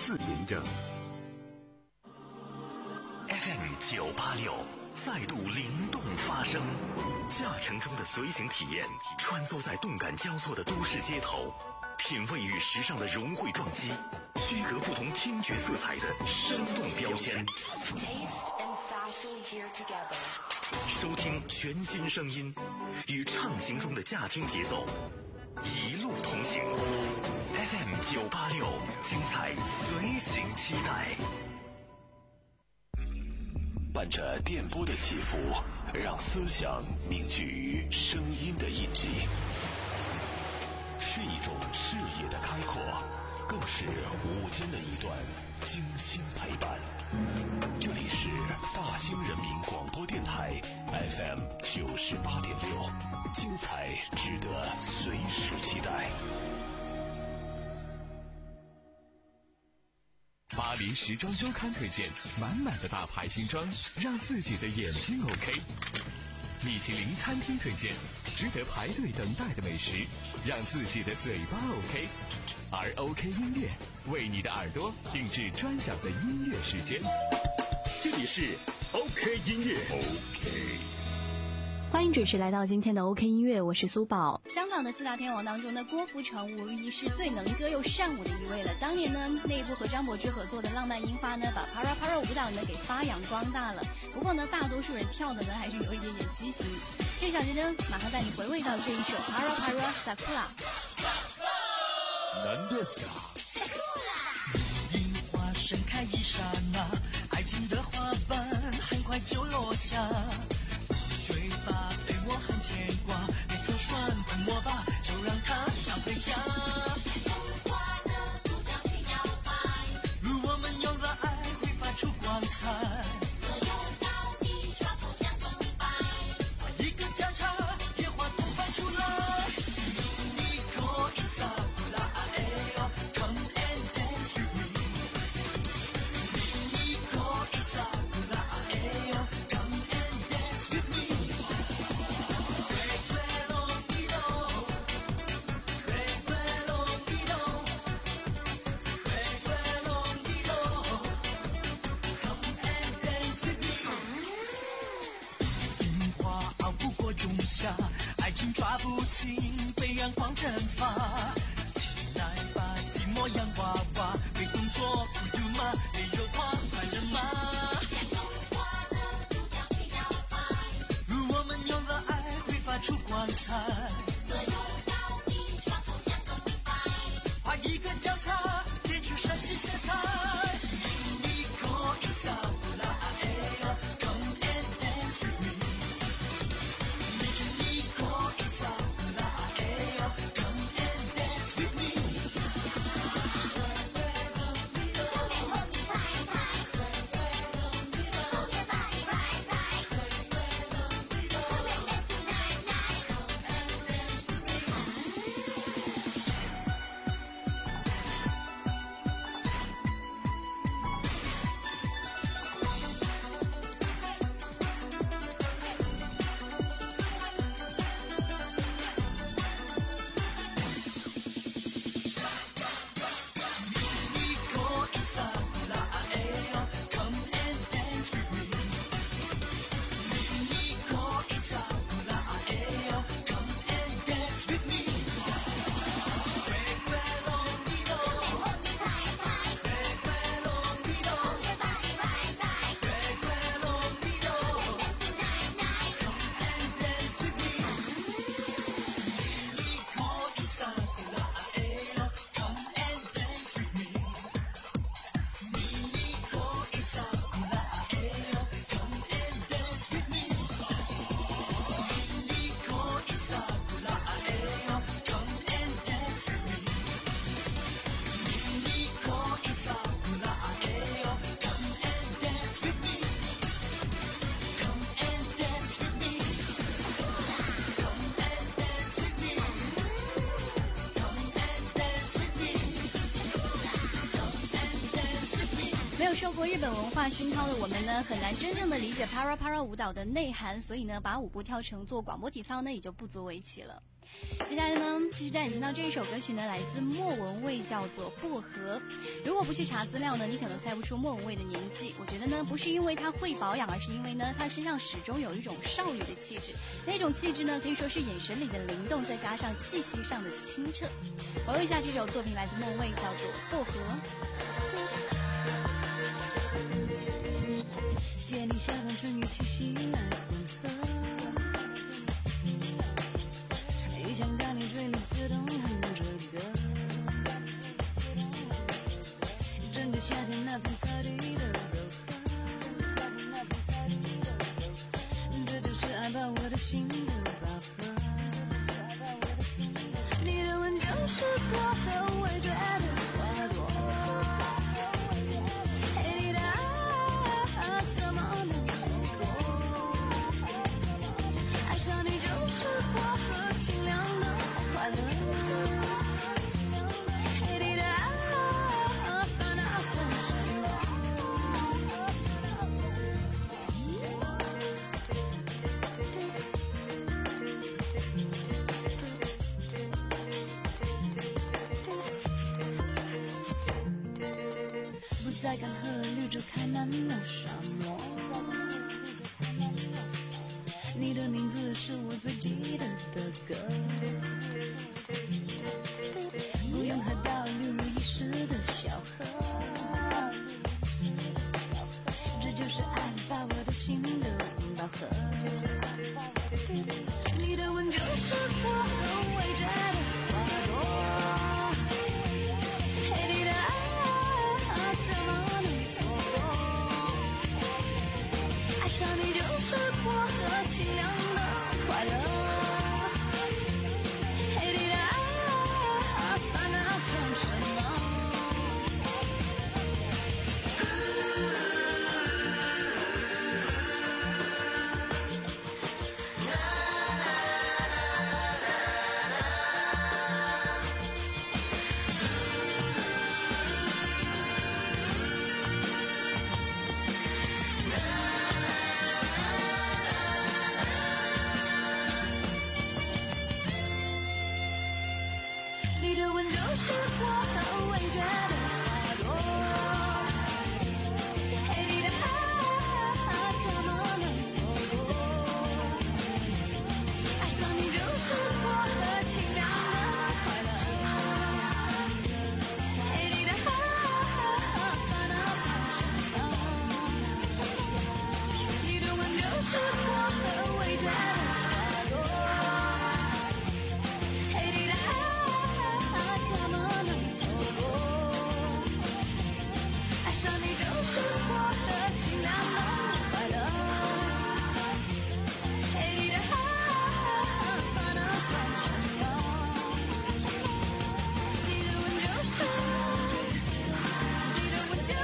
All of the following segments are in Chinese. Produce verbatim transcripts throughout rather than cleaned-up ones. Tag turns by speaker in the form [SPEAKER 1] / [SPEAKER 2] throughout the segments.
[SPEAKER 1] 次凭证。
[SPEAKER 2] F M 九八六再度灵动发声，驾乘中的随行体验，穿梭在动感交错的都市街头，品味与时尚的融汇撞击，区隔不同听觉色彩的生动标签。收听全新声音，与畅行中的驾听节奏，一路同行。F M 九八六，精彩随行期待。伴着电波的起伏，让思想凝聚于声音的印记，是一种视野的开阔，更是午间的一段精心陪伴。这里是大兴人民广播电台 F M 九十八点六，精彩值得随时期待。
[SPEAKER 3] 巴黎时装周刊推荐满满的大牌新装，让自己的眼睛 OK。米其林餐厅推荐值得排队等待的美食，让自己的嘴巴 OK。而 OK 音乐为你的耳朵定制专享的音乐时间。这里是 OK 音乐 OK。
[SPEAKER 4] 欢迎准时来到今天的 OK 音乐，我是苏宝。
[SPEAKER 5] 香港的四大天王当中呢，郭富城无疑是最能歌又善舞的一位了。当年呢，那一部和张柏芝合作的《浪漫樱花》呢，把 Para Para 舞蹈呢给发扬光大了。不过呢，大多数人跳的呢还是有一点点畸形。这小节呢，马上带你回味到这一首 Para Para Sakura。
[SPEAKER 6] 难的是樱花盛开一刹那，爱情的花瓣很快就落下。嘴巴对我很牵挂，别装酸喷我吧，就让它上回家。风花的独角去摇摆，如我们有了爱会发出光彩。所有高低抓头向东摆，换一个交叉，野花都摆出来。你可以撒不拉哎哟 ，Come and dance with me。你可以撒不拉哎哟 ，Come and dance with me。爱情抓不紧，被阳光蒸发。起来吧，寂寞洋娃娃，会动作不读吗？没有狂快人吗？像冬花的独角去摇摆，如我们有了爱会发出光彩。所有高低双手向东摆，画一个交叉，变出神奇色彩。你可以撒不拉哎哟 ，Come and dance with me。
[SPEAKER 5] 没有受过日本文化熏陶的我们呢，很难真正的理解 Para Para 舞蹈的内涵，所以呢，把舞步跳成做广播体操呢，也就不足为奇了。 接下来呢，继续带你听到这一首歌曲呢，来自莫文蔚，叫做《薄荷》。如果不去查资料呢，你可能猜不出莫文蔚的年纪。我觉得呢，不是因为她会保养，而是因为呢，她身上始终有一种少女的气质。那种气质呢，可以说是眼神里的灵动，再加上气息上的清澈。回味一下这首作品，来自莫文蔚，叫做《薄荷》。
[SPEAKER 1] 借你夏冬春雨气息来混合，一想到你嘴里自动哼着歌，整个夏天那片草地的柔和，这就是爱把我的心都饱和。你的吻就是薄荷，我觉得花朵。在干涸绿洲开满了沙漠，你的名字是我最记得的歌，不用海岛流入遗失的小河，这就是爱把我的心都饱和。你的吻就是薄荷，围着的花朵，嘿，你的爱怎么能错过？爱上你就是薄荷，清凉的快乐。嘿，你的爱烦恼算什么？你的吻就是薄荷，围着的花朵。嘿，你的爱怎么能错过？爱上你就是薄荷，清凉的快乐。嘿，你的爱烦恼算什么？你的吻就是薄荷，围着的花朵。嘿，你的爱怎么能错过？爱上你就是薄荷，清凉的快乐。嘿，你的爱烦恼算什么？你的吻就是，你的吻就是，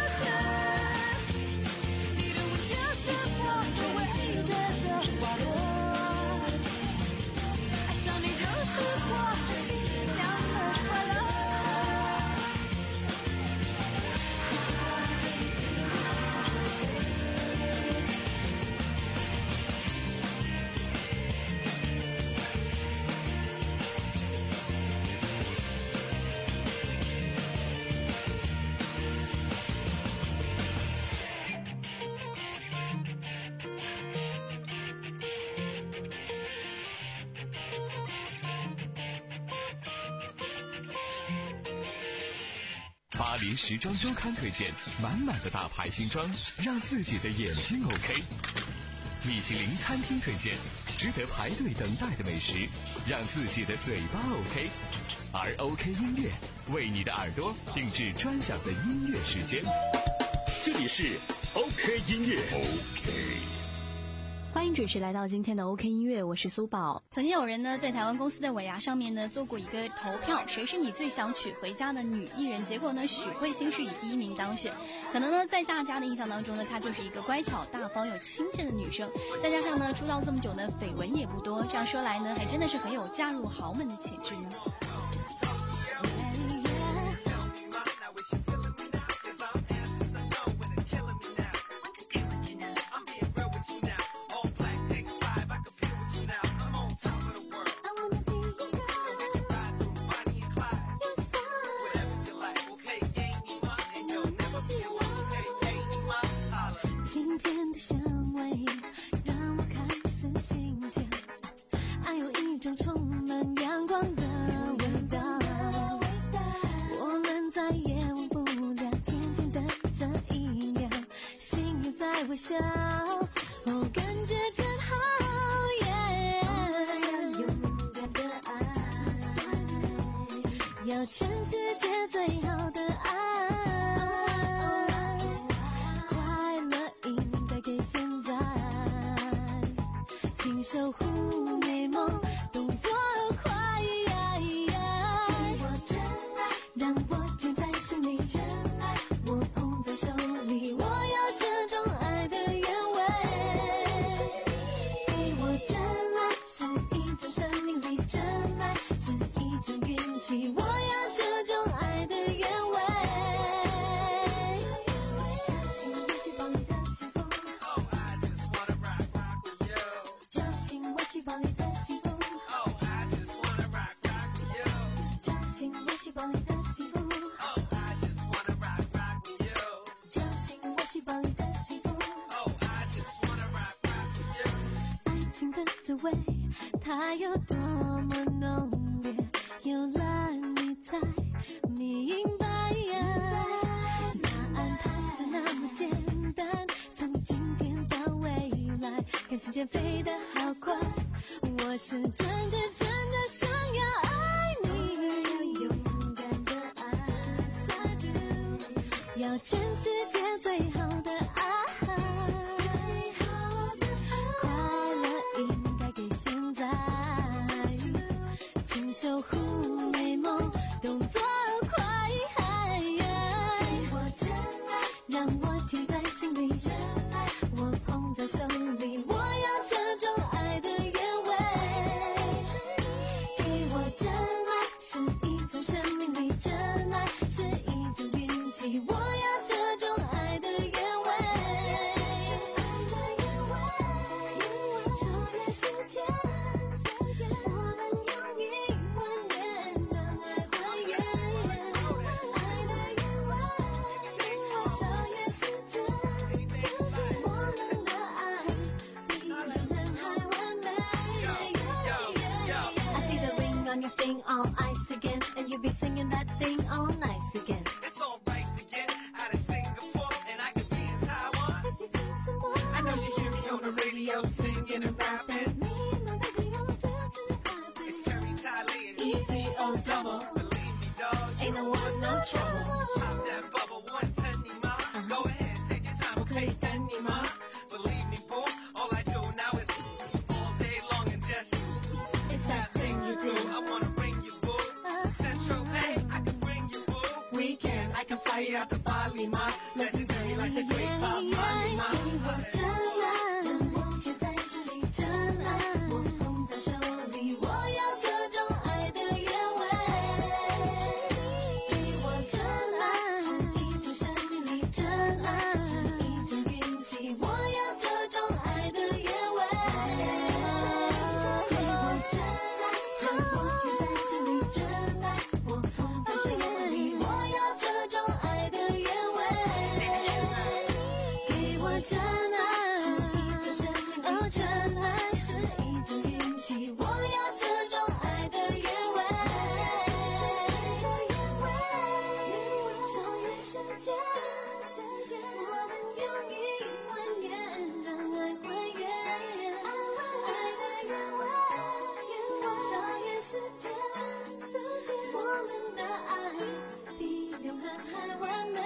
[SPEAKER 1] 你的吻就是我唯一的花朵。爱上你就是薄荷，清凉的快乐。
[SPEAKER 3] 巴黎时装周刊推荐满满的大牌新装，让自己的眼睛 OK。米其林餐厅推荐值得排队等待的美食，让自己的嘴巴 OK。而 OK 音乐为你的耳朵定制专享的音乐时间。
[SPEAKER 2] 这里是 OK 音乐 OK。
[SPEAKER 4] 欢迎准时来到今天的 OK 音乐，我是苏宝。
[SPEAKER 5] 曾经有人呢在台湾公司的尾牙上面呢做过一个投票，谁是你最想娶回家的女艺人？结果呢许慧欣是以第一名当选。可能呢在大家的印象当中呢，她就是一个乖巧大方有亲切的女生，再加上呢出道这么久呢绯闻也不多，这样说来呢还真的是很有嫁入豪门的潜质呢。
[SPEAKER 1] I wanna be your girl. 在微笑，哦，感觉真好，勇敢的爱，要全世界最好的爱，快乐应该给现在，请守护美梦，动作快，给我真爱，让我甜在心里，真爱我捧在手里，我要这种爱的原味，给我真爱，是一种生命力，真爱是一种运气，我要这种爱的原味，相信我希望你的幸福，相信我希望你的幸福，相信我希望你的幸福，相信我希望你的幸福，爱情的滋味它有多么浓烈，有了你才明白，答案它是那么简单，从今天到未来，看时间飞得好快，我是真的真的想要爱你，勇敢的爱，要全世界最好的爱，快乐应该给现在，请守护美梦，动作快，给我真爱，让我甜在心里，真爱我捧在手里，我要这种爱的原味，给我真爱，是一种生命力，真爱是一种运气，我要这种爱的原味，超越时间，我们用一万年让爱还原，爱的原味，超越时间，我们的爱比人还完美。I see the ring on your thing all ice again, and you be singing that thing all nice again.
[SPEAKER 6] It's all right again, out of Singapore, and I could be in Taiwan.
[SPEAKER 1] If you think some more,
[SPEAKER 6] I know you hear me on the radio singing and rapping.
[SPEAKER 1] me and my baby all dancing and clapping.
[SPEAKER 6] It's Terry Tylee and
[SPEAKER 1] E P O double,
[SPEAKER 6] Believe me, dog,
[SPEAKER 1] ain't no one no trouble.
[SPEAKER 6] pop that bubble one ten ma. Go ahead, take your time, okay, ten ma. Believe me, boo, all I do now is all day long and just
[SPEAKER 1] It's
[SPEAKER 6] that thing you do. I wanna bring you, boo. Central, hey, I can bring you, boo. Weekend, I can fly you out to Bali, ma. Legendary like the great Bob Marley, ma.
[SPEAKER 1] 给我真爱，让我甜在心里，真爱我捧在手里，我要这种爱的原味，给我真爱，是一种生命力，真爱是一种运气，我要这种爱的原味，给我真爱，让我甜在心里，真爱我捧在手里，我要这种爱的原味，给我真爱，是一种生命力，真爱是一种运气，我要这种爱的原味，超越时间，我们用一万年让爱还原，爱的原味，超越时间，我们的爱比永恒还完美。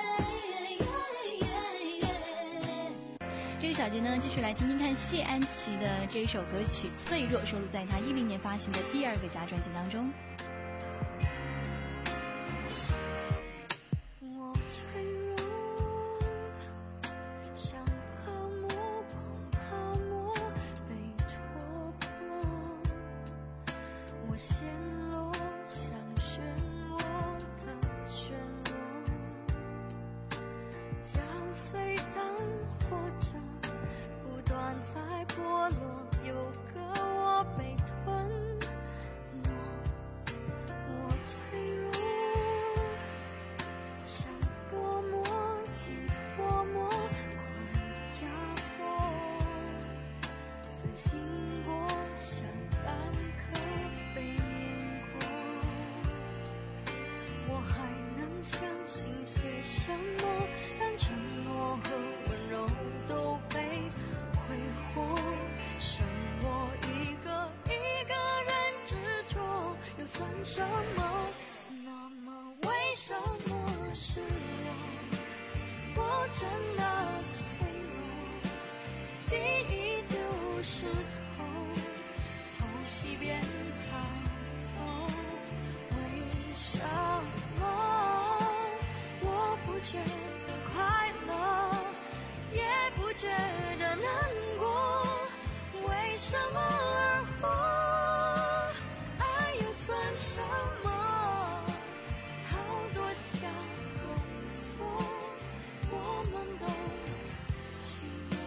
[SPEAKER 5] 这个小节呢，继续来听听看谢安琪的这一首歌曲《脆弱》，收录在她一零年发行的第二个家专辑当中。
[SPEAKER 1] 我脆弱，像泡沫碰泡沫被戳破，我陷落像漩涡的漩涡，将碎当活着，不断在剥落，有个我被吞没，我脆弱。像薄膜紧薄膜快压迫，自信过像蛋壳被碾过，我还能相信些什么？当承诺和温柔都被算什么？那么为什么是我？我真的脆弱，记忆丢失头，偷袭边逃走。为什么我不觉得快乐，也不觉得难过？为什么而活？爱又算什么？好多假动作，我们都寂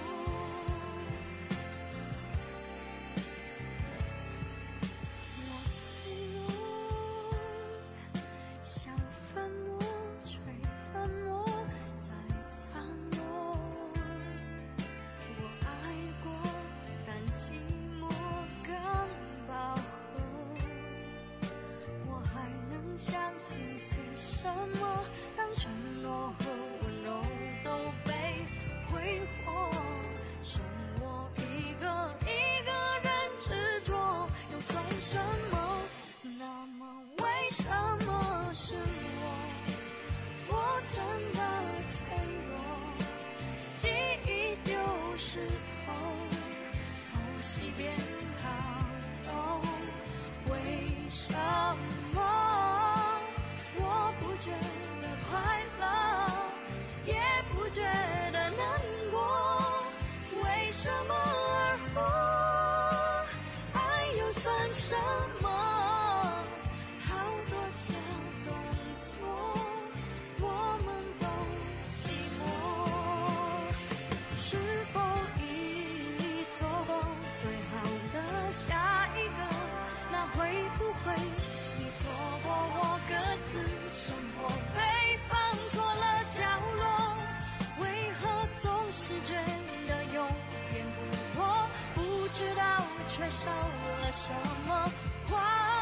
[SPEAKER 1] 寞。我脆弱，像粉末吹粉末在散落。我爱过，但寂寞更饱和。我还能相信些什么？当承诺和温柔都被挥霍，剩我一个一个人执着，又算什么？那么为什么是我？我真的脆弱，记忆丢失头，偷袭边逃走。为什么我不觉得快乐，也不觉得难过？为什么而活？爱又算什么？好多假动作，我们都寂寞。是否已错过最好的下一个？那会不会你错过我各自生活，被放错了角落？为何总是觉得有点不妥？不知道却少了什么话？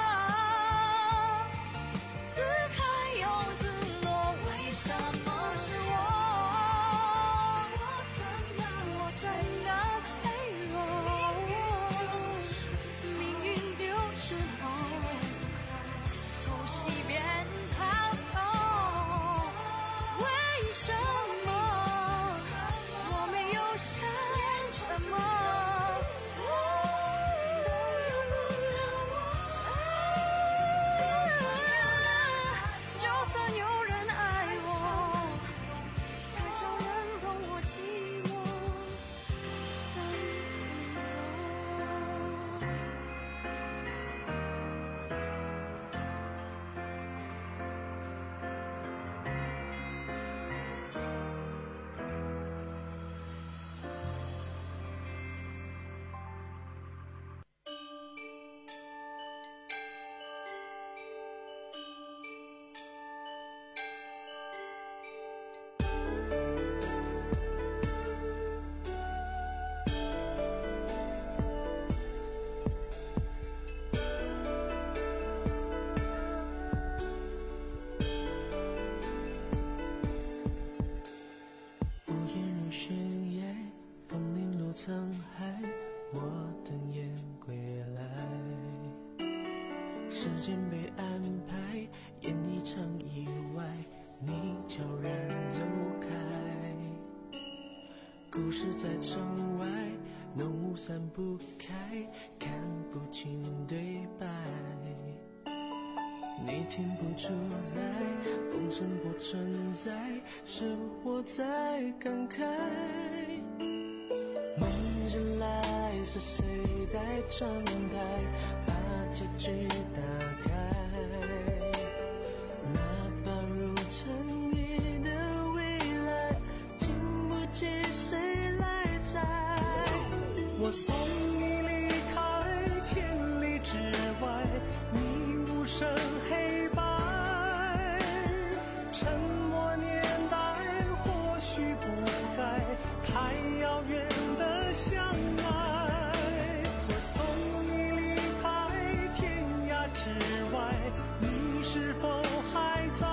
[SPEAKER 1] 自开又自落，为什么是我？我真的，我真的脆弱，命运丢失头，偷袭边逃走。为什么我没有想什么？就算有人爱我，太少人懂我寂寞的
[SPEAKER 6] 无言如深夜，风铃落沧海，我等雁归来。时间被安排，演一场意外，你悄然走开。故事在城外，浓雾散不开，看不清对白。你听不出来，风声不存在，是我在感慨。梦醒来，是谁在窗台把结局打开？哪怕如尘埃的未来，经不起谁来摘。我送你离开千里之外，你无声黑白，沉默年代或许不该太遥远的相爱。我送你离开天涯之外，你是否还在？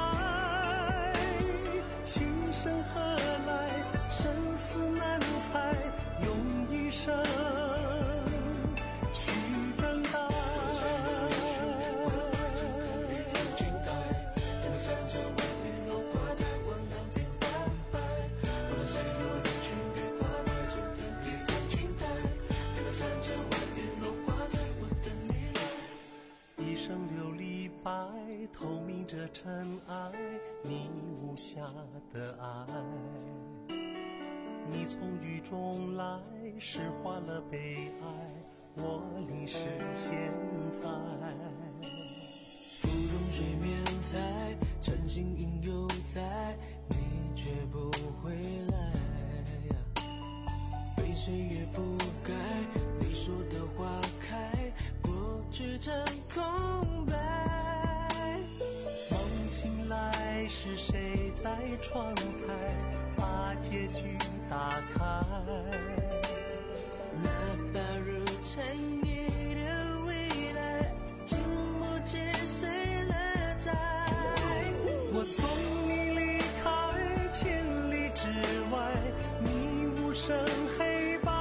[SPEAKER 6] 情深何来，生死难猜，用一生去等待。
[SPEAKER 7] 的尘埃，你无瑕的爱。你从雨中来，释化了悲哀，我淋湿现在。
[SPEAKER 6] 芙蓉水面在，晨星影犹在，你却不回来。被岁月覆盖，你说的花开，过去成空白。
[SPEAKER 7] 梦醒来是谁在窗台把结局打开？
[SPEAKER 6] 哪怕如尘埃的未来，经不起谁来摘。
[SPEAKER 7] 我送你离开千里之外，你无声黑白。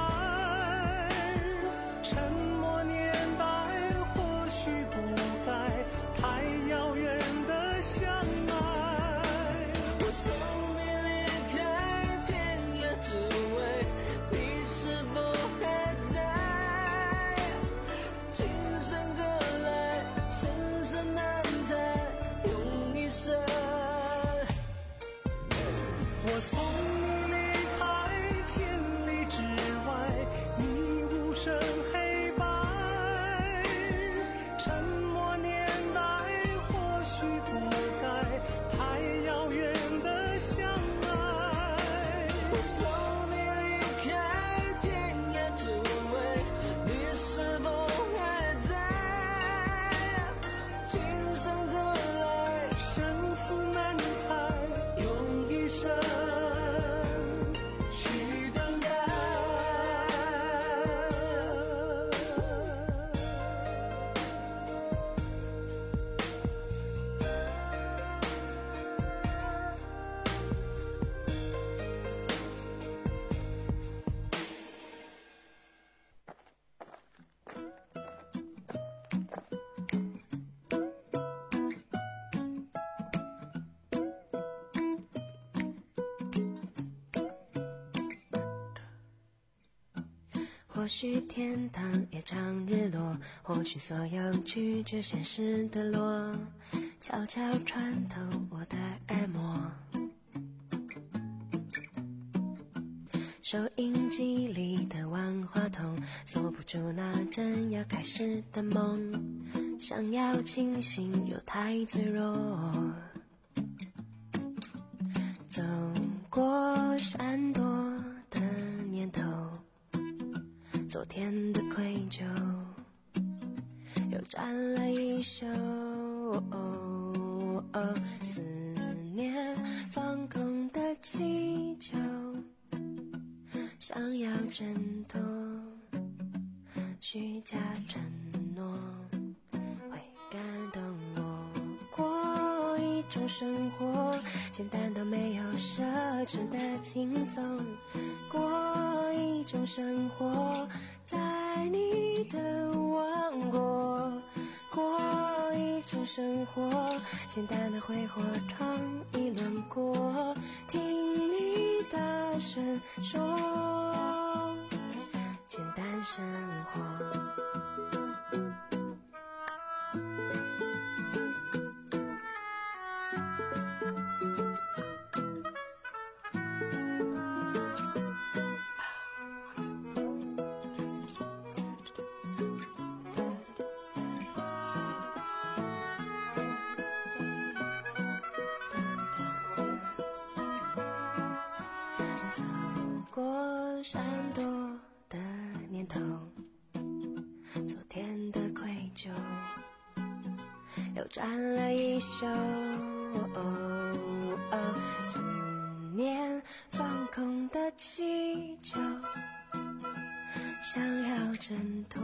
[SPEAKER 7] 沉默年代或许不该太遥远的相爱。
[SPEAKER 6] 我送你离开天涯之外，你是否还在？今生何来，生死难猜，用一生。
[SPEAKER 7] 我送你离开千里之外，你无声黑白。沉默年代或许不该太遥远的相爱。
[SPEAKER 6] 我送你离开天涯之外，你是否还在？今生何来，
[SPEAKER 7] 生死难猜，用一生去等待。
[SPEAKER 8] 或许天堂也常日落，或许所有拒绝现实的落，悄悄穿透我的耳膜。收音机里的万花筒，锁不住那正要开始的梦，想要清醒又太脆弱。走过闪躲的念头，昨天的愧疚又沾了一宿，哦哦，思念放空的气球，想要挣脱虚假承诺，会感动我。过一种生活，简单到没有奢侈的轻松，过一种生活，在你的王国，过一种生活，简单的挥霍创意轮廓，听你大声说，简单生活。闪躲的念头，昨天的愧疚又沾了一宿，哦哦，思念放空的气球，想要挣脱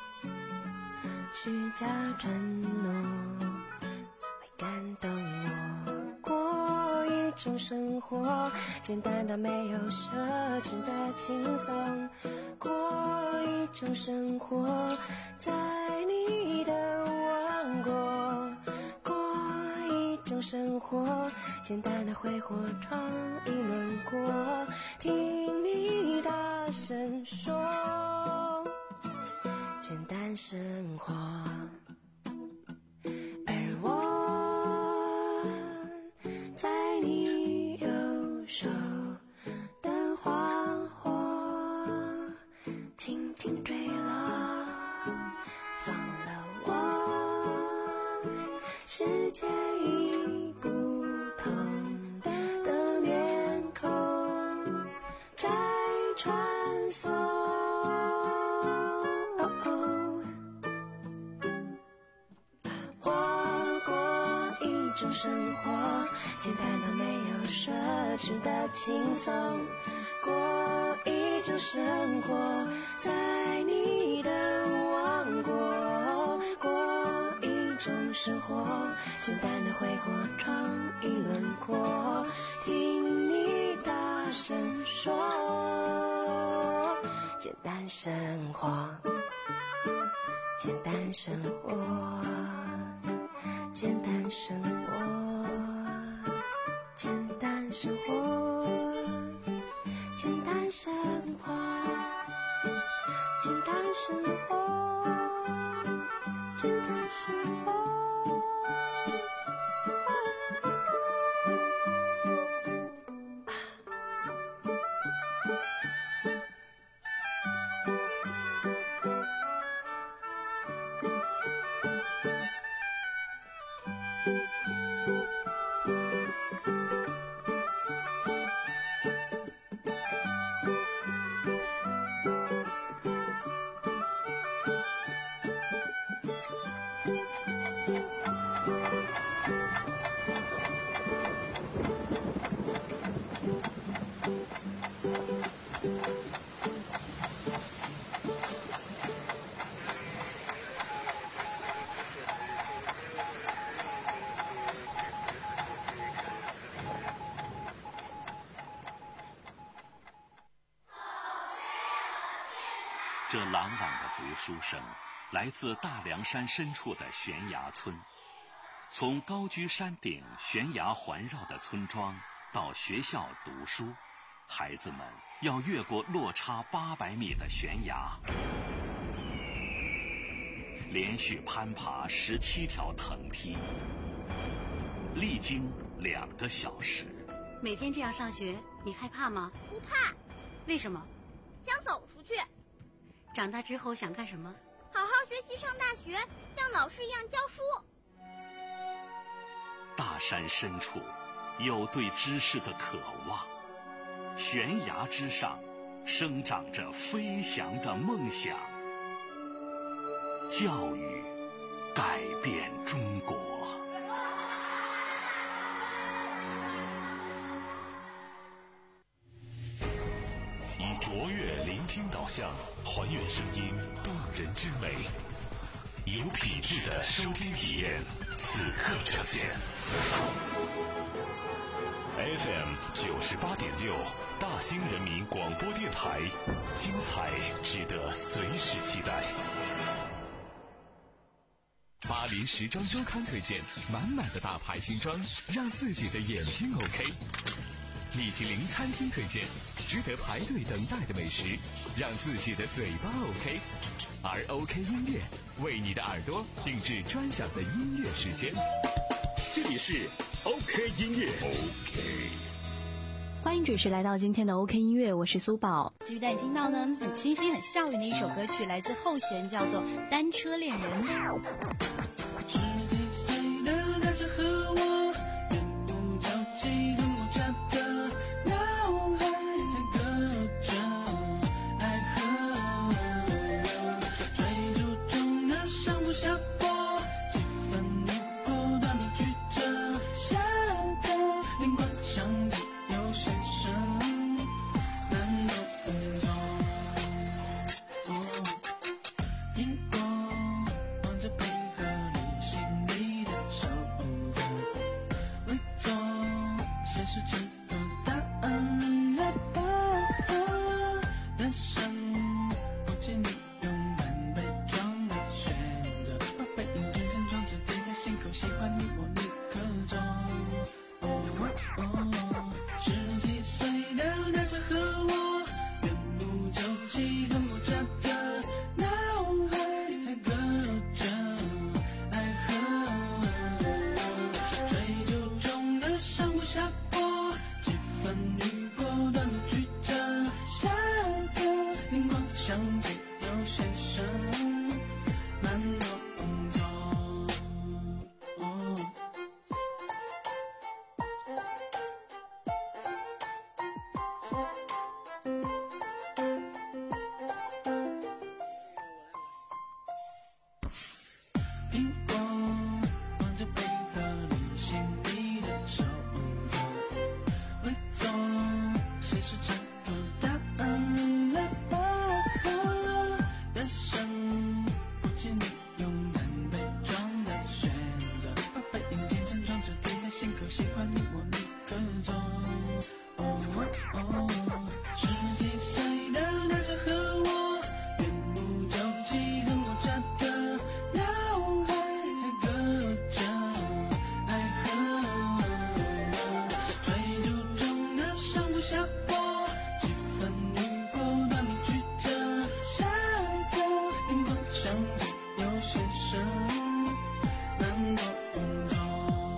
[SPEAKER 8] 虚假承诺，会感动我。过一种生活，简单到没有奢侈的轻松，过一种生活，在你的王国，过一种生活，简单的挥霍创意轮廓，听你大声说，简单生活。而我花火轻轻坠落，放了我，世界已不同的面孔在穿梭。活过一种生活，简单到没有奢侈的轻松，过一种生活，在你的王国，过一种生活，简单的挥霍创意轮廓，听你大声说，简单生活，简单生活，简单生活，简单生活，简单生活，简单生活，简单生活。
[SPEAKER 2] 这朗朗的读书声来自大凉山深处的悬崖村。从高居山顶悬崖环绕的村庄到学校读书，孩子们要越过落差八百米的悬崖，连续攀爬十七条藤梯，历经两个小时。
[SPEAKER 9] 每天这样上学，你害怕吗？
[SPEAKER 10] 不怕。
[SPEAKER 9] 为什么？
[SPEAKER 10] 想走出去。
[SPEAKER 9] 长大之后想干什么？
[SPEAKER 10] 好好学习，上大学，像老师一样教书。
[SPEAKER 2] 大山深处有对知识的渴望，悬崖之上生长着飞翔的梦想。教育改变中国。以卓越聆听导向，还原声音动人之美，有品质的收听体验，此刻呈现。F M 九十八点六，大兴人民广播电台，精彩值得随时期待。
[SPEAKER 3] 巴黎时装周刊推荐满满的大牌新装，让自己的眼睛 OK。米其林餐厅推荐值得排队等待的美食，让自己的嘴巴 OK。而 OK 音乐为你的耳朵定制专享的音乐时间。这里是 OK 音乐 OK。
[SPEAKER 4] 欢迎准时来到今天的 OK 音乐，我是苏宝。
[SPEAKER 5] 继续带你听到呢，很清新、很校园的一首歌曲，来自后弦，叫做《单车恋人》。
[SPEAKER 6] 十几岁的单车和我，眼不着急，很无家的脑海隔着爱河，追逐中的上坡下坡，几番路过断的曲折，下个灵光相机有先生难有分钟。哦，荧光望着配合。 谁是最后答案了？哦，人生不止你勇敢被撞的选择，把背影渐渐装着贴在心口，喜欢你我立刻走。哦哦哦，十几岁的那时和我，面目交集，很我家的脑海还隔着爱河，追逐中的上不下坡，几分雨过断路曲折，下个灵光相知有些深，难动作。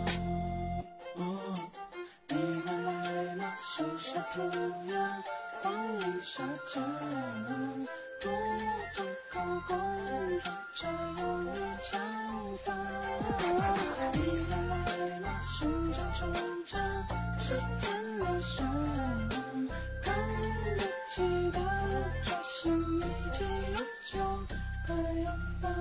[SPEAKER 6] 你还来吗？树下突然光影下降，不同口公主才有你长发。你还来吗？寻找冲着时间流向，看不记得转身已经有旧的样貌。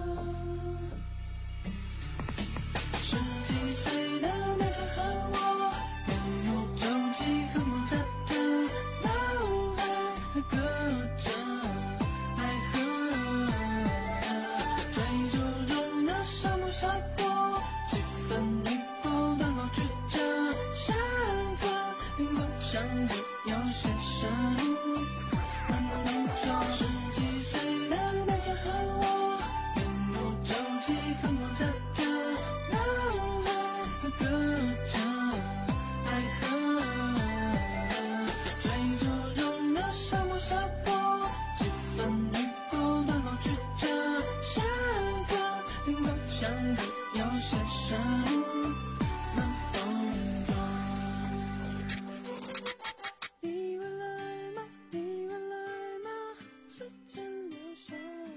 [SPEAKER 6] 十几岁的那天和我，面无周际，很木扎的脑海还隔着爱河，追逐中的上路下坡，几分雨过断路曲折，下个灵光相知有些深，慢慢动作。十几岁的那天和我，面无周际，很木扎的脑海还隔着爱河，追逐中的上坡下坡，几分雨过断路曲折，下个灵光相知有些深，慢动作。你会来吗？你会来吗？时间流逝。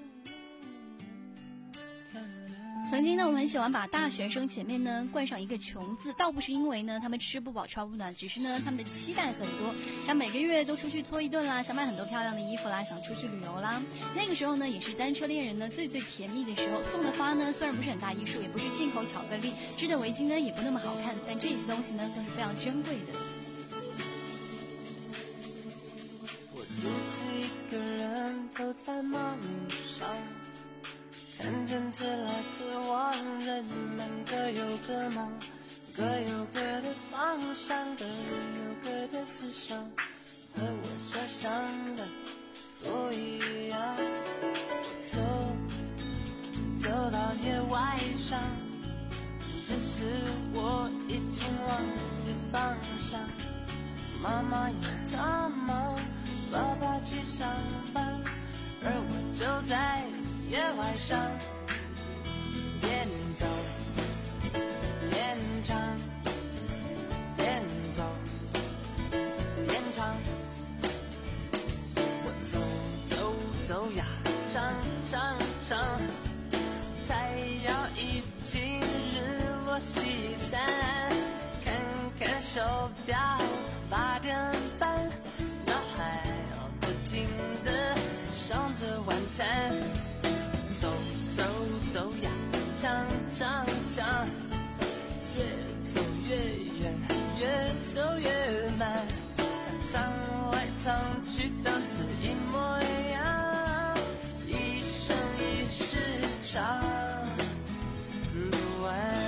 [SPEAKER 5] 曾经呢，我们很喜欢把大学生前面呢冠上一个穷字，倒不是因为呢他们吃不饱穿不暖，只是呢他们的期待很多，想每个月都出去搓一顿啦，想买很多漂亮的衣服啦，想出去旅游啦。那个时候呢，也是单车恋人呢最最甜蜜的时候。送的花呢虽然不是很大艺术，也不是进口巧克力，织的围巾呢也不那么好看，但这些东西呢都是非常珍贵的。
[SPEAKER 8] 我独自一个人走在马路上，看见自来自往，人们各有各忙，各有各的方向，各有各的思想，和我所想的不一样。我走走到野外上，只是我已经忘记方向。妈妈有她忙，爸爸去上班，而我就在野外上，边走边唱，边走边唱。我走走走呀，唱唱唱，太阳已经日落西山，看看手表八点半，脑海不停地想着晚餐。走走走呀，唱唱唱，越走越远，越走越慢，唱来唱去都是一模一样，一生一世唱不完。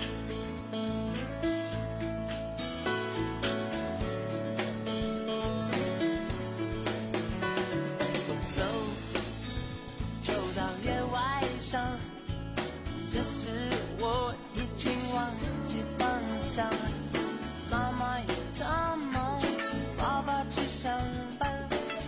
[SPEAKER 8] 只是我已经忘记方向，妈妈有她忙，爸爸去上班，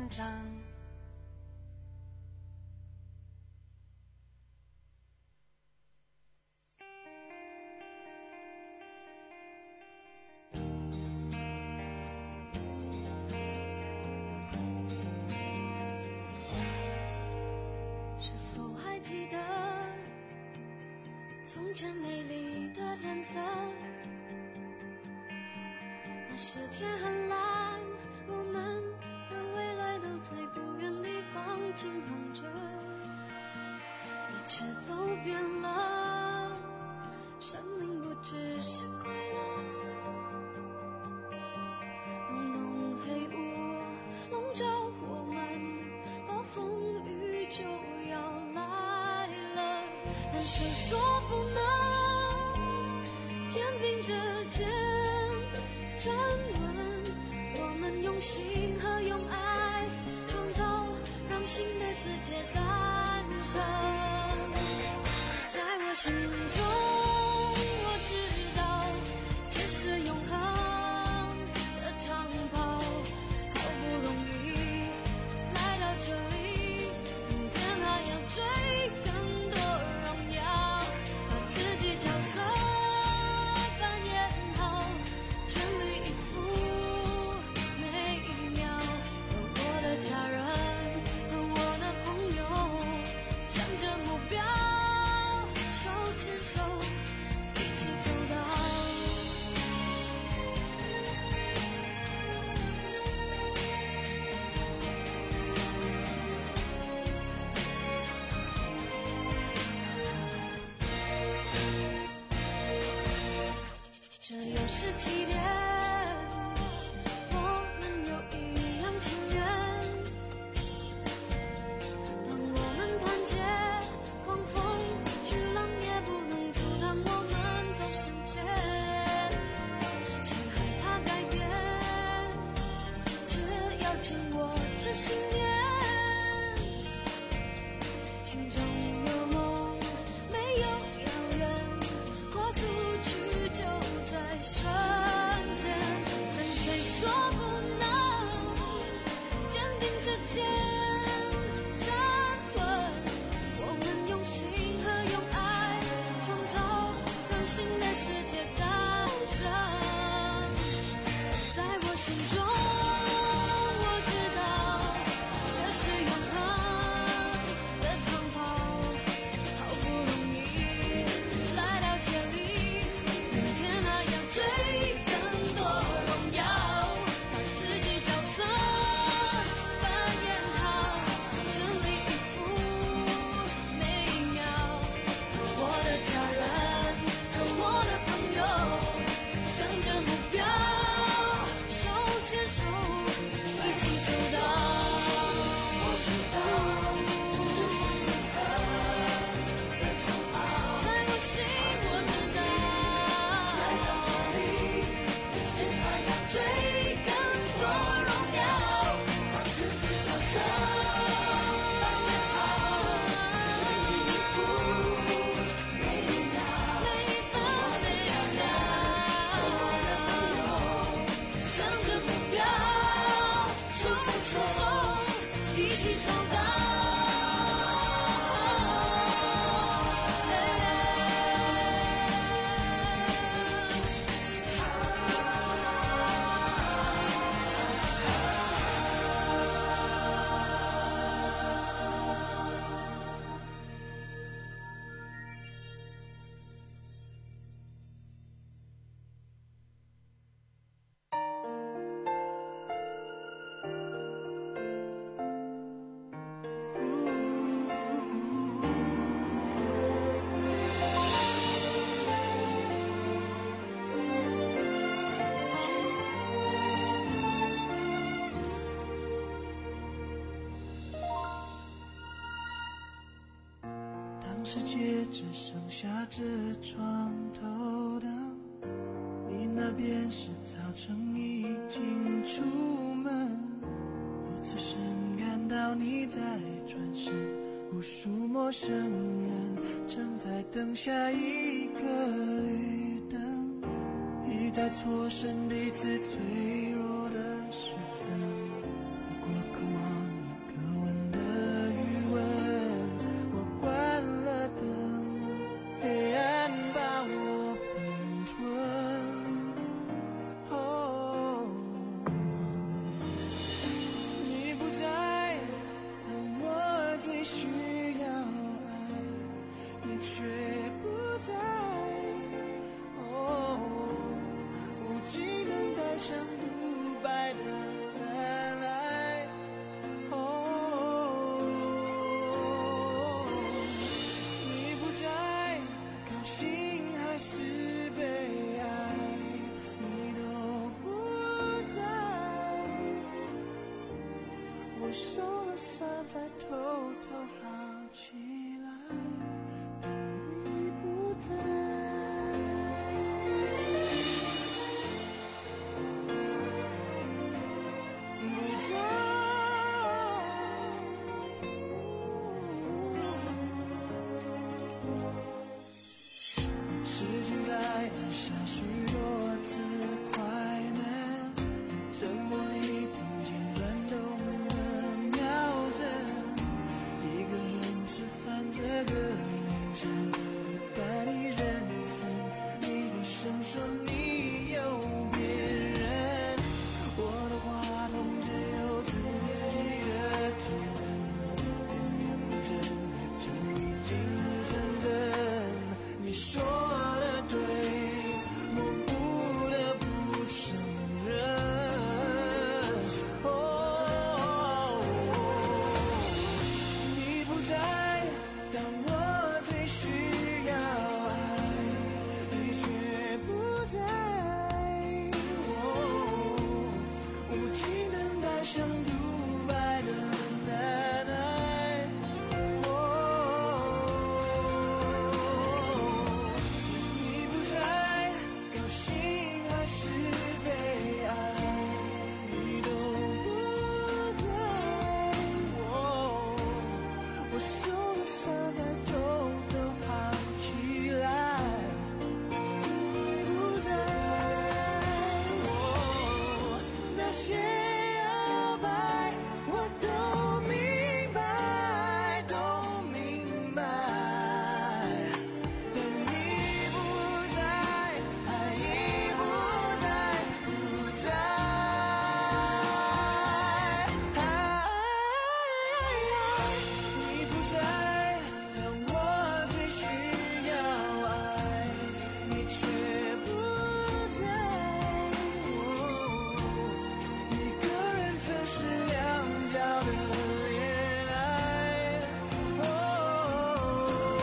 [SPEAKER 1] 长。
[SPEAKER 11] 是否还记得从前美丽的天色？那时天很蓝，我们的未来都在不远地方静候着。一切都变了，生命不只是快乐。浓浓黑雾笼罩我们，暴风雨就要来了。但谁说不能肩并着肩站稳？我们用心和用爱创造，让新的世界诞生。在我心中，我知道这是永恒的长跑。好不容易来到这里，明天还要追更多荣耀，把自己角色扮演好，全力以赴每一秒。和我的家人和我的朋友，向着目标手牵手一起走到。这又是几点？我们又一样情愿。当我们团结，狂风巨浪也不能阻挡我们走向前。谁害怕改变，却要紧握着信念。心中有梦，没有遥远，跨出去就在瞬间。但谁说不能肩并着肩站稳？我们用心和用爱创造，让新的世界诞生。在我心中，我知道这是永恒的长跑。好不容易来到这里，明天还要追更多荣耀，把自己角色扮演好，全力以赴每一秒。和我的家人和我的朋友，向着目标手牵手一起走到。我知道这是永恒的长跑，在我心我知道，来到这里，明天还要追更多荣耀，把自己角色扮演好，全力以赴每一秒，每一分每一秒。和我的朋友，向着目标手牵手一起走到。
[SPEAKER 7] 当世界只剩下这床头灯，你那边是早晨已经出门，我此生感到你在转身，无数陌生人正在等下一个绿灯，一再错身彼此脆弱的时分。不过 come on
[SPEAKER 6] 像独白的难爱。哦，你不在，高兴还是悲哀，你都不在，我受了伤才偷偷好起来，你不在。时间在按下许多次快门，沉默里听见转动的秒针，一个人吃饭这个凌晨，代理人分，你低声说你有别人，我的话筒只有自己的体温，怎样整也就已经成真，你说的对，我不得不承认。哦，你不在，当我最需要爱，你却不在。哦，无情等待像独白的难爱。哦，你不在，高兴还是悲哀，你都不在。哦，我受了伤才偷偷好起来，你不在。哦，那些摇摆我都明白，都明白。但你不在，爱已不在，不在。你不在，当我最需要爱，你却不在。哦，一个人分饰两角的恋爱。哦，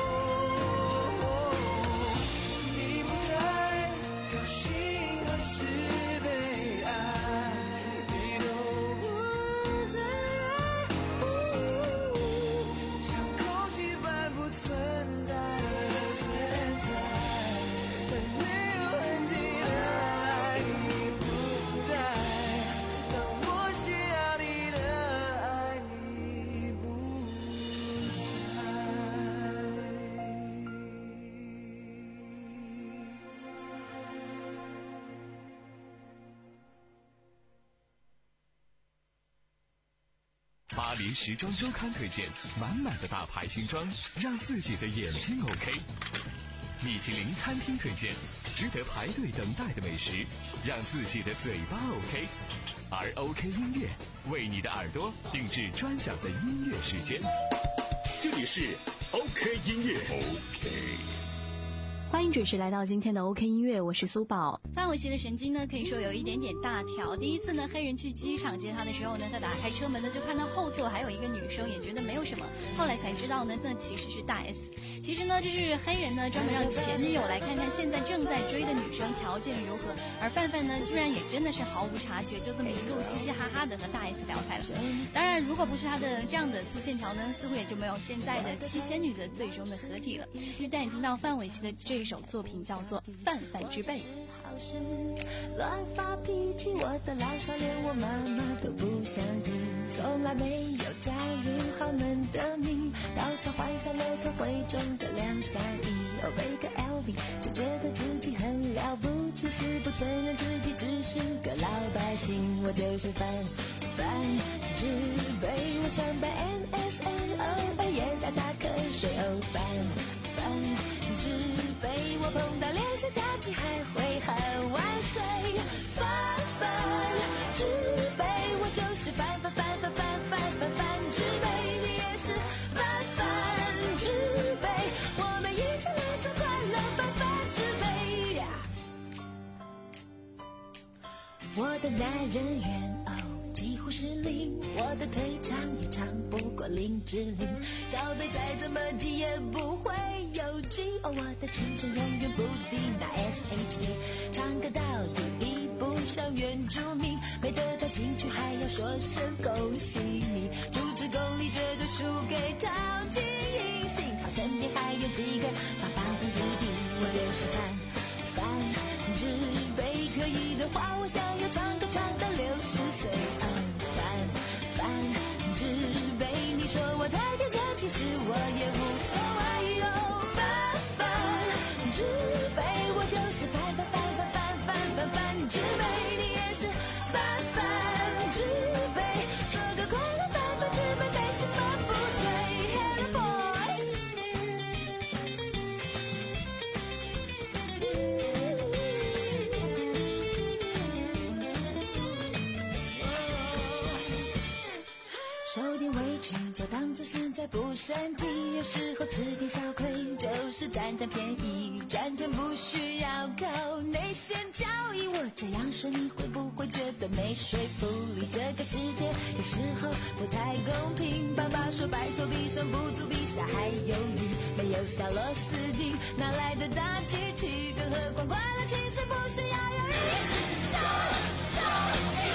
[SPEAKER 6] 你不在，高兴还是悲哀，你都不在。像空气般不存在的存在，在没有痕迹的爱，你不在。当我需要你的爱，你不
[SPEAKER 3] 巴黎时装周刊推荐满满的大牌新装，让自己的眼睛 OK。米其林餐厅推荐值得排队等待的美食，让自己的嘴巴 OK。而 OK 音乐为你的耳朵定制专享的音乐时间。这里是 OK 音乐 OK。
[SPEAKER 4] 欢迎准时来到今天的 OK 音乐，我是苏宝。
[SPEAKER 5] 范玮琪的神经呢，可以说有一点点大条。第一次呢，黑人去机场接他的时候呢，他打开车门呢，就看到后座还有一个女生，也觉得没有什么。后来才知道呢，那其实是大 S。其实呢，这是黑人呢专门让前女友来看看现在正在追的女生条件如何，而范范呢，居然也真的是毫无察觉，就这么一路嘻嘻哈哈的和大 S 聊开了。当然，如果不是他的这样的粗线条呢，似乎也就没有现在的七仙女的最终的合体了。就带你听到范玮琪的这一首作品叫做《泛泛之辈》。
[SPEAKER 8] 乱发脾气，我的牢骚连我妈妈都不想听，从来没有加入豪门的命，到处幻想有天会中个两三亿，哦背个 L V 就觉得自己很了不起，死不承认自己只是个老百姓，我就是泛泛之辈，我想扮 N S N， 偶尔也打打瞌睡，哦泛泛之辈，我碰到连续假期还会喊万岁，泛泛之辈，我就是泛泛泛泛泛泛泛泛之辈，你也是泛泛之辈，我们一起来做快乐泛泛之辈。
[SPEAKER 11] 我的男人缘哦几乎是零，我的腿长也长不过林志玲，罩杯再怎么挤也不会有劲哦，我的青春永远不敌那 S H E， 唱歌到底比不上原住民，没得到金曲还要说声恭喜你，主持功力绝对输给陶晶莹，幸好身边还有几个棒棒糖弟弟，我就是范范志贝，可以的话我想要唱歌唱到六十岁哦，范范志贝，你说我太天真，其实我也无所谓哦，范范志贝，我就是范范范范范范范范志贝，你也是范范志贝，做个快乐范范志贝没什么不对 Hello boys。受点委屈就当作是在补身体，有时候吃点小亏就是占占便宜，赚钱不需要靠内线交易，我这样说你会不会觉得没说服力？这个世界有时候不太公平，爸爸说拜托比上不足，比下还有余，没有小螺丝钉哪来的大机器，更何况快乐其实不需要有一手透气。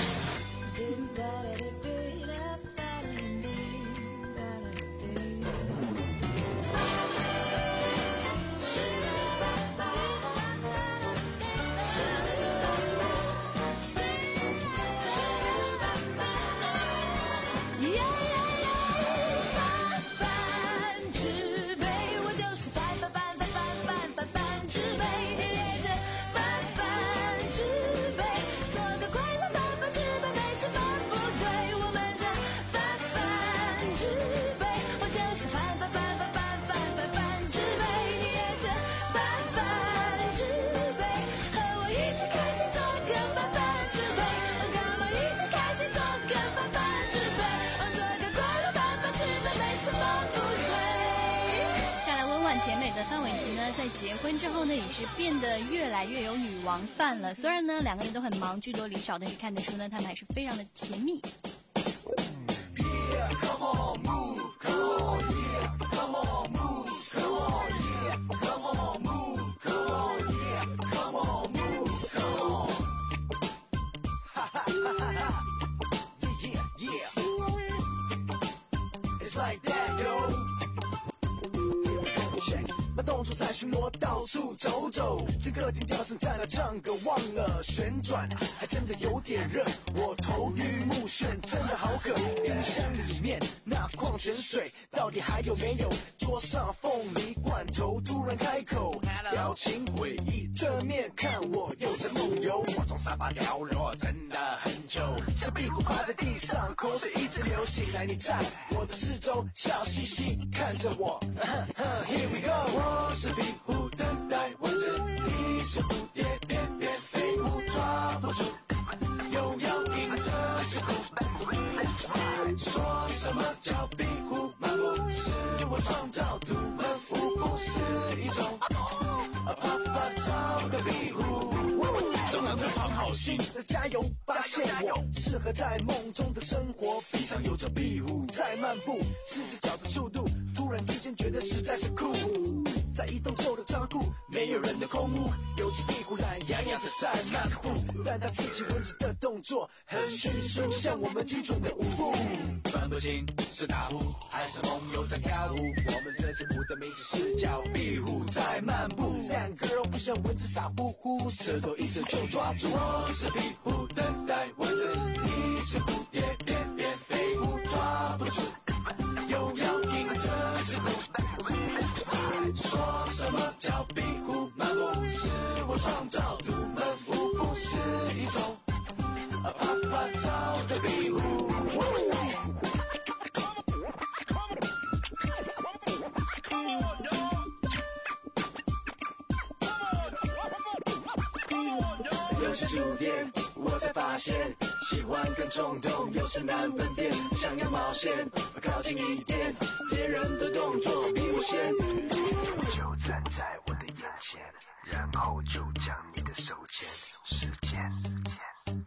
[SPEAKER 5] 在结婚之后呢，也是变得越来越有女王范了。虽然呢两个人都很忙，聚多离少，但是看得出呢他们还是非常的甜蜜。
[SPEAKER 12] 把动作在巡逻，到处走走，听客厅调声在那唱歌，忘了旋转，还真的有点热，我头晕目眩，真的好渴。冰箱里面那矿泉水到底还有没有？桌上凤梨罐头突然开口，表情诡异，正面看我又在梦游，我从沙发掉落，真的很久，小屁股趴在地上，口水一直流，醒来你在我的四周，笑嘻嘻看着我。Here we go。我是壁虎，等待蚊子；你是蝴蝶，翩翩飞舞，抓不住，又要迎着石虎。说什么叫壁虎漫步？是我创造独门舞步，是一种啪啪照的壁虎。中央这旁好心的加油，发现我适合在梦中的生活。地上有着壁虎在漫步，四只脚的速度，突然之间觉得实在是酷。在一栋旧的仓库，没有人的空屋，有只壁虎懒洋洋的在漫步，但它刺激蚊子的动作很迅速，像我们精准的舞步。分不清是大虎还是梦游在跳舞，我们这支舞的名字是叫壁虎在漫步，但 girl 不像蚊子傻乎乎，舌头一伸就抓住。我是壁虎等待蚊子，你是蝴蝶翩翩飞舞，抓不住，又要迎着石虎。说什么叫壁虎漫步？是我创造独门舞步，是一种啪啪照的壁虎。有些触点，我才发现，喜欢跟冲动有时难分辨。想要冒险，靠近一点，别人的动作比我先。就站在我的眼前，然后就将你的手牵。时间。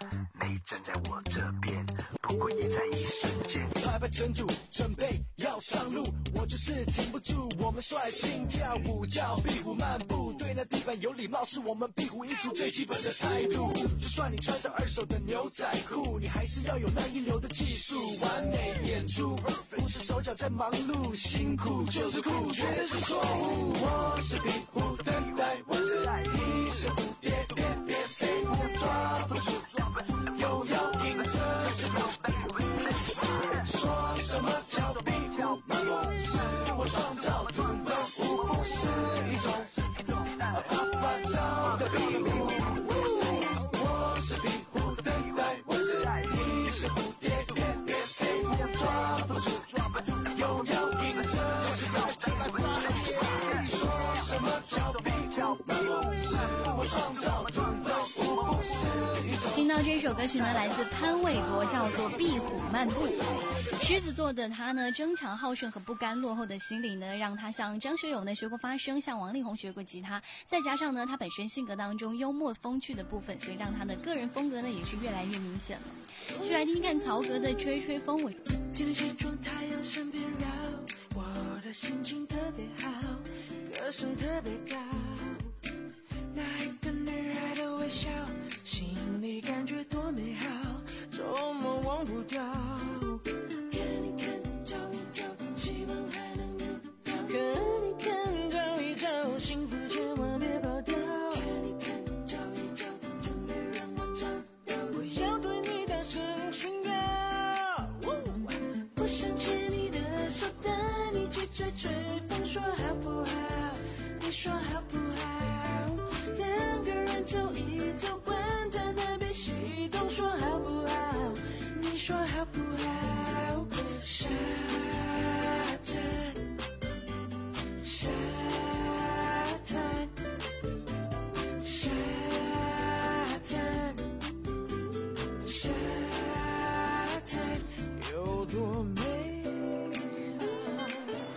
[SPEAKER 12] 站在我这边，不过也在一瞬间。拍拍尘土，准备要上路，我就是停不住，我们率性跳舞，叫壁虎漫步，对那地板有礼貌，是我们壁虎一族最基本的态度。就算你穿上二手的牛仔裤，你还是要有那一流的技术，完美演出，不是手脚在忙碌，辛苦就是酷，绝对是错误。我是壁虎，等待蚊子，你是蝴蝶，别别飞，我抓不住，又要迎着时空。说什么叫壁虎漫步，是我创造土的舞步，是一种啪啪照的壁虎。我是壁虎，等待蚊子，你是蝴蝶，别别飞，我抓不住，又要迎着时空。说什么叫壁虎漫步，是我创造土的舞步，是一种。
[SPEAKER 5] 听到这首歌曲呢，来自潘玮柏，叫做《壁虎漫步》。狮子座的他呢，争强好胜和不甘落后的心理呢，让他向张学友呢学过发声，向王力宏学过吉他，再加上呢他本身性格当中幽默风趣的部分，所以让他的个人风格呢也是越来越明显了。就来听听看曹格的《吹吹风》。
[SPEAKER 6] 今天起床太阳身边绕，我的心情特别好，歌声特别高，那一个女孩的微笑，心里感觉多美好，周末忘不掉。看一看，找一找，幸福千万别跑掉。看一看，找一找，终于让我找到。我要对你大声宣告，我想牵你的手，带你去吹吹风，说好不好？你说好不好？两个人走一走，管他那边西东，说好不好？你说好不好？沙滩。沙滩，沙滩，沙滩有多美好？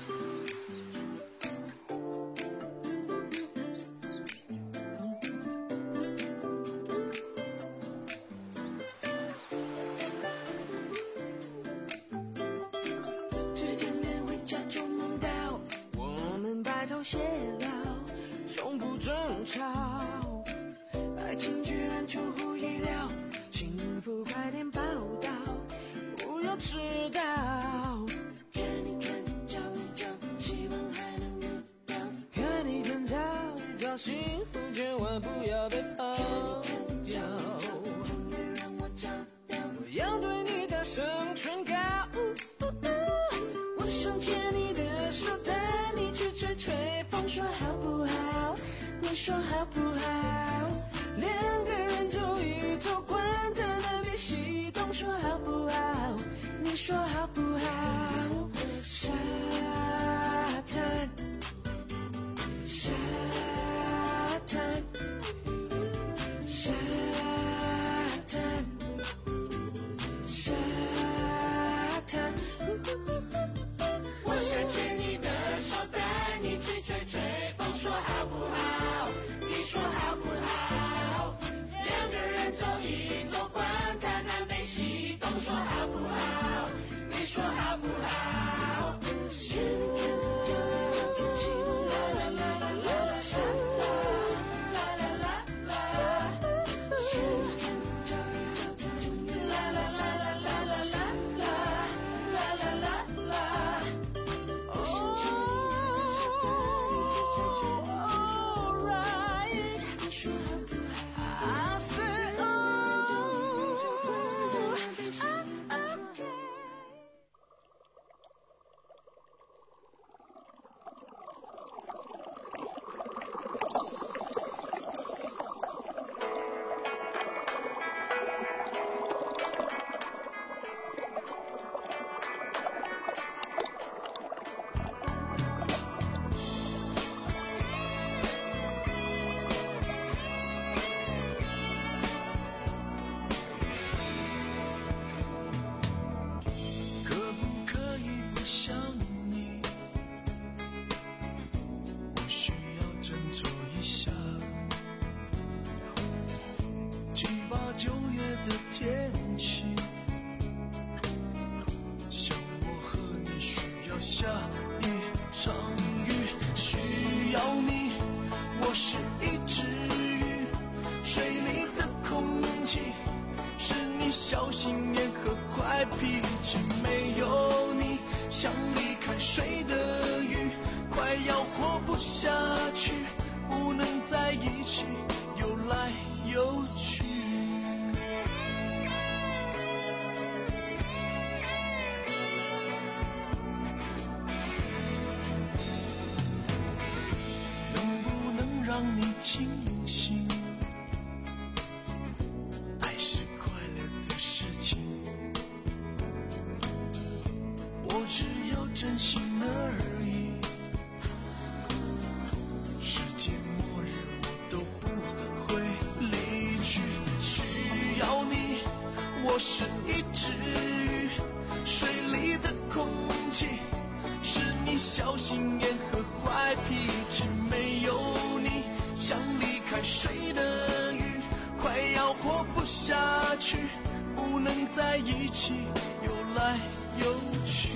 [SPEAKER 6] 这几天边回家就梦到我们白头偕老，从不争吵，爱情居然出乎意料，幸福快点报道，不要迟到。看一看，找一找，希望还能遇到。看一看，找一找，幸福千万不要被抛掉。终于让我找到，我要对你大声宣告，我想牵你的手，带你去吹吹风，说好不好？你说好不好？两个人走一走，管他南北西东，说好不好？你说好不好？沙滩，沙滩，沙滩，沙滩。我想牵你的手，带你去吹吹风，说好不好？你说好不好？两个人走一走，管他南北西东，说好不好？你说好不好？牵你看，找一找，天气啦啦啦啦啦啦啦啦啦啦啦，牵你看，找一找，终于啦啦啦啦啦啦啦啦啦啦啦啦。我想牵你的手，带你去吹吹风，说alright，你说好不好？I say oh。可不可以不想你？我需要振作一下。七八九月的天下一场雨，需要你，我是一只鱼，水里的空气是你小心眼和坏脾气，没有你像离开水的鱼，快要活不下去，不能在一起游来游去。能不能让你清醒？爱是快乐的事情，我只有真心而已。世界末日我都不会离去，需要你，我是一只鱼，水里的空气是你小心眼和坏脾气，没有你像离开水的鱼，快要活不下去，不能在一起游来游去。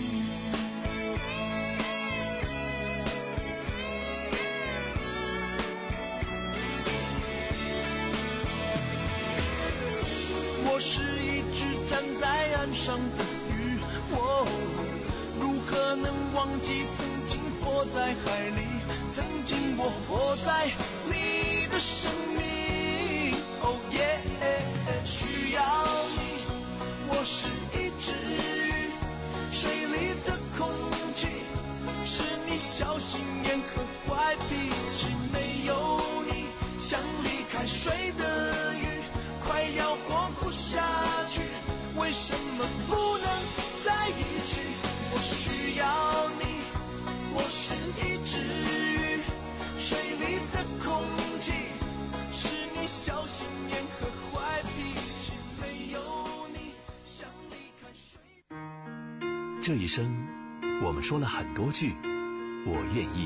[SPEAKER 6] 我是一只站在岸上的鱼，哦，如何能忘记曾经活在海里，曾经我活在你的生命。哦耶，需要你，我是一只鱼，水里的空气是你小心眼和坏脾气，没有你像离开水的鱼，快要活不下去，为什么不能在一起？我需要你，我是一只鱼，水里的空气是你小心眼和坏脾气，没有你像离开水。
[SPEAKER 2] 这一生，我们说了很多句我愿意。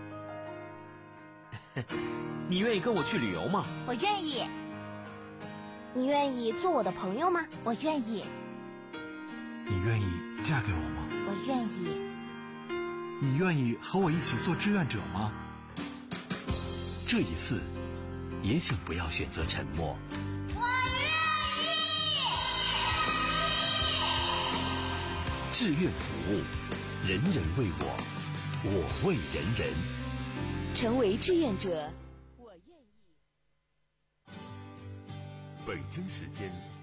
[SPEAKER 13] 你愿意跟我去旅游吗？
[SPEAKER 10] 我愿意。
[SPEAKER 8] 你愿意做我的朋友吗？
[SPEAKER 10] 我愿意。
[SPEAKER 14] 你愿意嫁给我吗？
[SPEAKER 10] 我愿意。
[SPEAKER 14] 你愿意和我一起做志愿者吗？
[SPEAKER 2] 这一次，也请不要选择沉默。
[SPEAKER 10] 我愿意。
[SPEAKER 2] 志愿服务，人人为我，我为人人。
[SPEAKER 15] 成为志愿者。
[SPEAKER 3] 北京时间